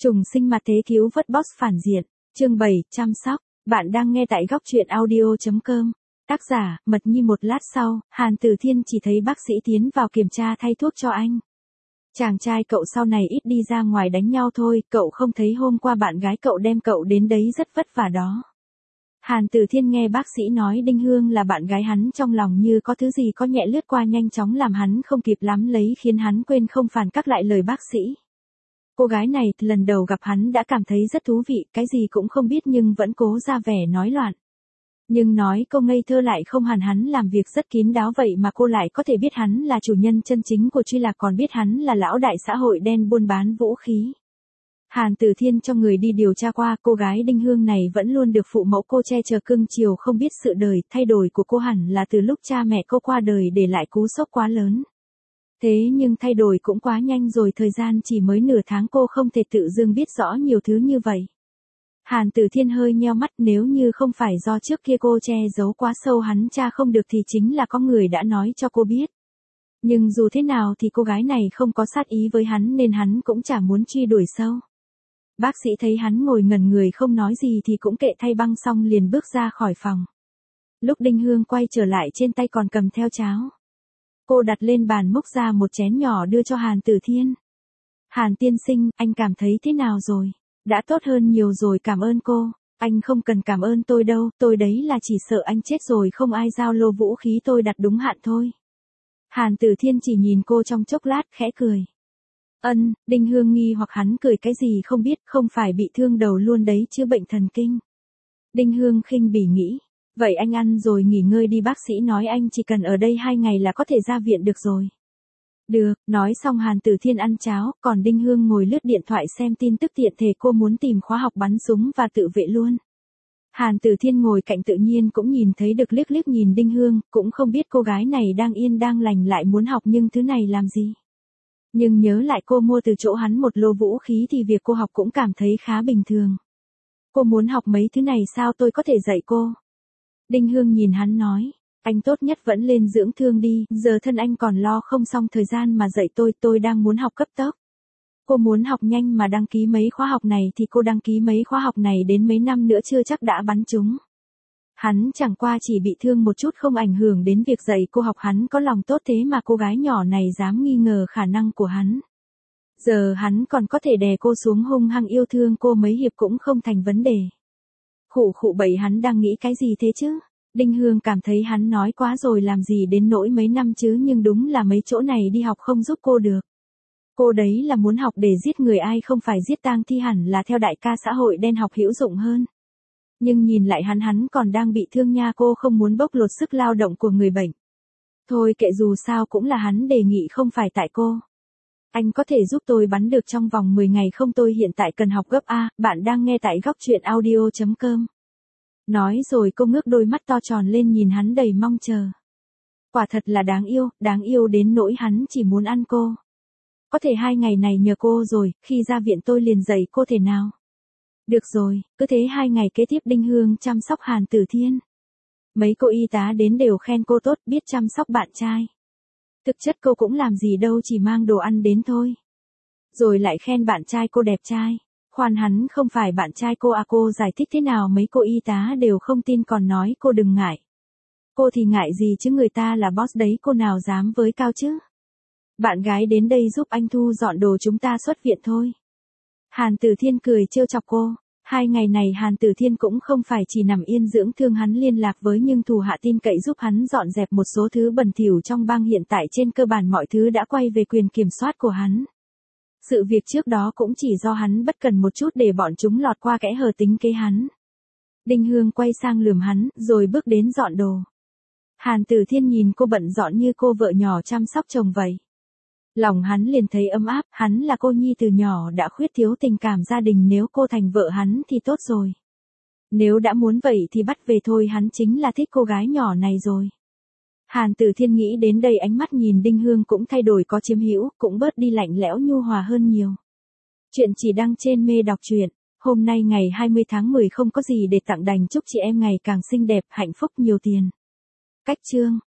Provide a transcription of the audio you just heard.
Trùng sinh mặt thế cứu vớt boss phản diện. Chương 7, chăm sóc. Bạn đang nghe tại góc truyện audio.com. Tác giả, Mật Nhi. Một lát sau, Hàn Tử Thiên chỉ thấy bác sĩ tiến vào kiểm tra thay thuốc cho anh. Chàng trai cậu sau này ít đi ra ngoài đánh nhau thôi, cậu không thấy hôm qua bạn gái cậu đem cậu đến đấy rất vất vả đó. Hàn Tử Thiên nghe bác sĩ nói Đinh Hương là bạn gái hắn, trong lòng như có thứ gì có nhẹ lướt qua nhanh chóng làm hắn không kịp lắm lấy, khiến hắn quên không phản các lại lời bác sĩ. Cô gái này, lần đầu gặp hắn đã cảm thấy rất thú vị, cái gì cũng không biết nhưng vẫn cố ra vẻ nói loạn. Nhưng nói cô ngây thơ lại không hẳn, hắn làm việc rất kín đáo vậy mà cô lại có thể biết hắn là chủ nhân chân chính của Truy Lạc, còn biết hắn là lão đại xã hội đen buôn bán vũ khí. Hàn Tử Thiên cho người đi điều tra qua, cô gái Đinh Hương này vẫn luôn được phụ mẫu cô che chở cưng chiều, không biết sự đời, thay đổi của cô hẳn là từ lúc cha mẹ cô qua đời để lại cú sốc quá lớn. Thế nhưng thay đổi cũng quá nhanh rồi, thời gian chỉ mới nửa tháng cô không thể tự dưng biết rõ nhiều thứ như vậy. Hàn Tử Thiên hơi nheo mắt, nếu như không phải do trước kia cô che giấu quá sâu hắn tra không được thì chính là có người đã nói cho cô biết. Nhưng dù thế nào thì cô gái này không có sát ý với hắn nên hắn cũng chả muốn truy đuổi sâu. Bác sĩ thấy hắn ngồi ngẩn người không nói gì thì cũng kệ, thay băng xong liền bước ra khỏi phòng. Lúc Đinh Hương quay trở lại trên tay còn cầm theo cháo. Cô đặt lên bàn múc ra một chén nhỏ đưa cho Hàn Tử Thiên. Hàn tiên sinh, anh cảm thấy thế nào rồi? Đã tốt hơn nhiều rồi, cảm ơn cô. Anh không cần cảm ơn tôi đâu, tôi đấy là chỉ sợ anh chết rồi không ai giao lô vũ khí, tôi đặt đúng hạn thôi. Hàn Tử Thiên chỉ nhìn cô trong chốc lát khẽ cười. Đinh Hương nghi hoặc hắn cười cái gì không biết, không phải bị thương đầu luôn đấy chứ bệnh thần kinh. Đinh Hương khinh bỉ nghĩ. Vậy anh ăn rồi nghỉ ngơi đi, bác sĩ nói anh chỉ cần ở đây 2 ngày là có thể ra viện được rồi. Được, nói xong Hàn Tử Thiên ăn cháo, còn Đinh Hương ngồi lướt điện thoại xem tin tức, tiện thể cô muốn tìm khóa học bắn súng và tự vệ luôn. Hàn Tử Thiên ngồi cạnh tự nhiên cũng nhìn thấy được, liếc liếc nhìn Đinh Hương, cũng không biết cô gái này đang yên đang lành lại muốn học nhưng thứ này làm gì. Nhưng nhớ lại cô mua từ chỗ hắn một lô vũ khí thì việc cô học cũng cảm thấy khá bình thường. Cô muốn học mấy thứ này sao, tôi có thể dạy cô. Đinh Hương nhìn hắn nói, anh tốt nhất vẫn lên dưỡng thương đi, giờ thân anh còn lo không xong thời gian mà dạy tôi đang muốn học cấp tốc. Cô muốn học nhanh mà đăng ký mấy khóa học này thì cô đăng ký mấy khóa học này đến mấy năm nữa chưa chắc đã bắn trúng. Hắn chẳng qua chỉ bị thương một chút không ảnh hưởng đến việc dạy cô học, hắn có lòng tốt thế mà cô gái nhỏ này dám nghi ngờ khả năng của hắn. Giờ hắn còn có thể đè cô xuống hung hăng yêu thương cô mấy hiệp cũng không thành vấn đề. Khụ bậy, hắn đang nghĩ cái gì thế chứ? Đinh Hương cảm thấy hắn nói quá rồi, làm gì đến nỗi mấy năm chứ, nhưng đúng là mấy chỗ này đi học không giúp cô được. Cô đấy là muốn học để giết người, ai không phải giết tang thi, hẳn là theo đại ca xã hội đen học hữu dụng hơn. Nhưng nhìn lại hắn còn đang bị thương nha, cô không muốn bóc lột sức lao động của người bệnh. Thôi kệ, dù sao cũng là hắn đề nghị không phải tại cô. Anh có thể giúp tôi bắn được trong vòng 10 ngày không, tôi hiện tại cần học gấp A. Bạn đang nghe tại góc truyện audio.com. Nói rồi cô ngước đôi mắt to tròn lên nhìn hắn đầy mong chờ. Quả thật là đáng yêu đến nỗi hắn chỉ muốn ăn cô. Có thể 2 ngày này nhờ cô rồi, khi ra viện tôi liền dạy cô thể nào. Được rồi, cứ thế 2 ngày kế tiếp Đinh Hương chăm sóc Hàn Tử Thiên. Mấy cô y tá đến đều khen cô tốt, biết chăm sóc bạn trai. Thực chất cô cũng làm gì đâu, chỉ mang đồ ăn đến thôi. Rồi lại khen bạn trai cô đẹp trai. Khoan, hắn không phải bạn trai cô à? Cô giải thích thế nào mấy cô y tá đều không tin, còn nói cô đừng ngại. Cô thì ngại gì chứ, người ta là boss đấy, cô nào dám với cao chứ. Bạn gái đến đây giúp anh thu dọn đồ, chúng ta xuất viện thôi. Hàn Tử Thiên cười trêu chọc cô. 2 ngày này Hàn Tử Thiên cũng không phải chỉ nằm yên dưỡng thương, hắn liên lạc với những thủ hạ tin cậy giúp hắn dọn dẹp một số thứ bẩn thỉu trong bang, hiện tại trên cơ bản mọi thứ đã quay về quyền kiểm soát của hắn. Sự việc trước đó cũng chỉ do hắn bất cần một chút để bọn chúng lọt qua kẽ hở tính kế hắn. Đinh Hương quay sang lườm hắn, rồi bước đến dọn đồ. Hàn Tử Thiên nhìn cô bận dọn như cô vợ nhỏ chăm sóc chồng vậy. Lòng hắn liền thấy ấm áp, hắn là cô nhi từ nhỏ đã khuyết thiếu tình cảm gia đình, nếu cô thành vợ hắn thì tốt rồi. Nếu đã muốn vậy thì bắt về thôi, hắn chính là thích cô gái nhỏ này rồi. Hàn Tử Thiên nghĩ đến đây, ánh mắt nhìn Đinh Hương cũng thay đổi, có chiếm hữu, cũng bớt đi lạnh lẽo nhu hòa hơn nhiều. Chuyện chỉ đăng trên Mê Đọc Truyện. Hôm nay ngày 20 tháng 10 không có gì để tặng, đành chúc chị em ngày càng xinh đẹp, hạnh phúc, nhiều tiền. Cách chương.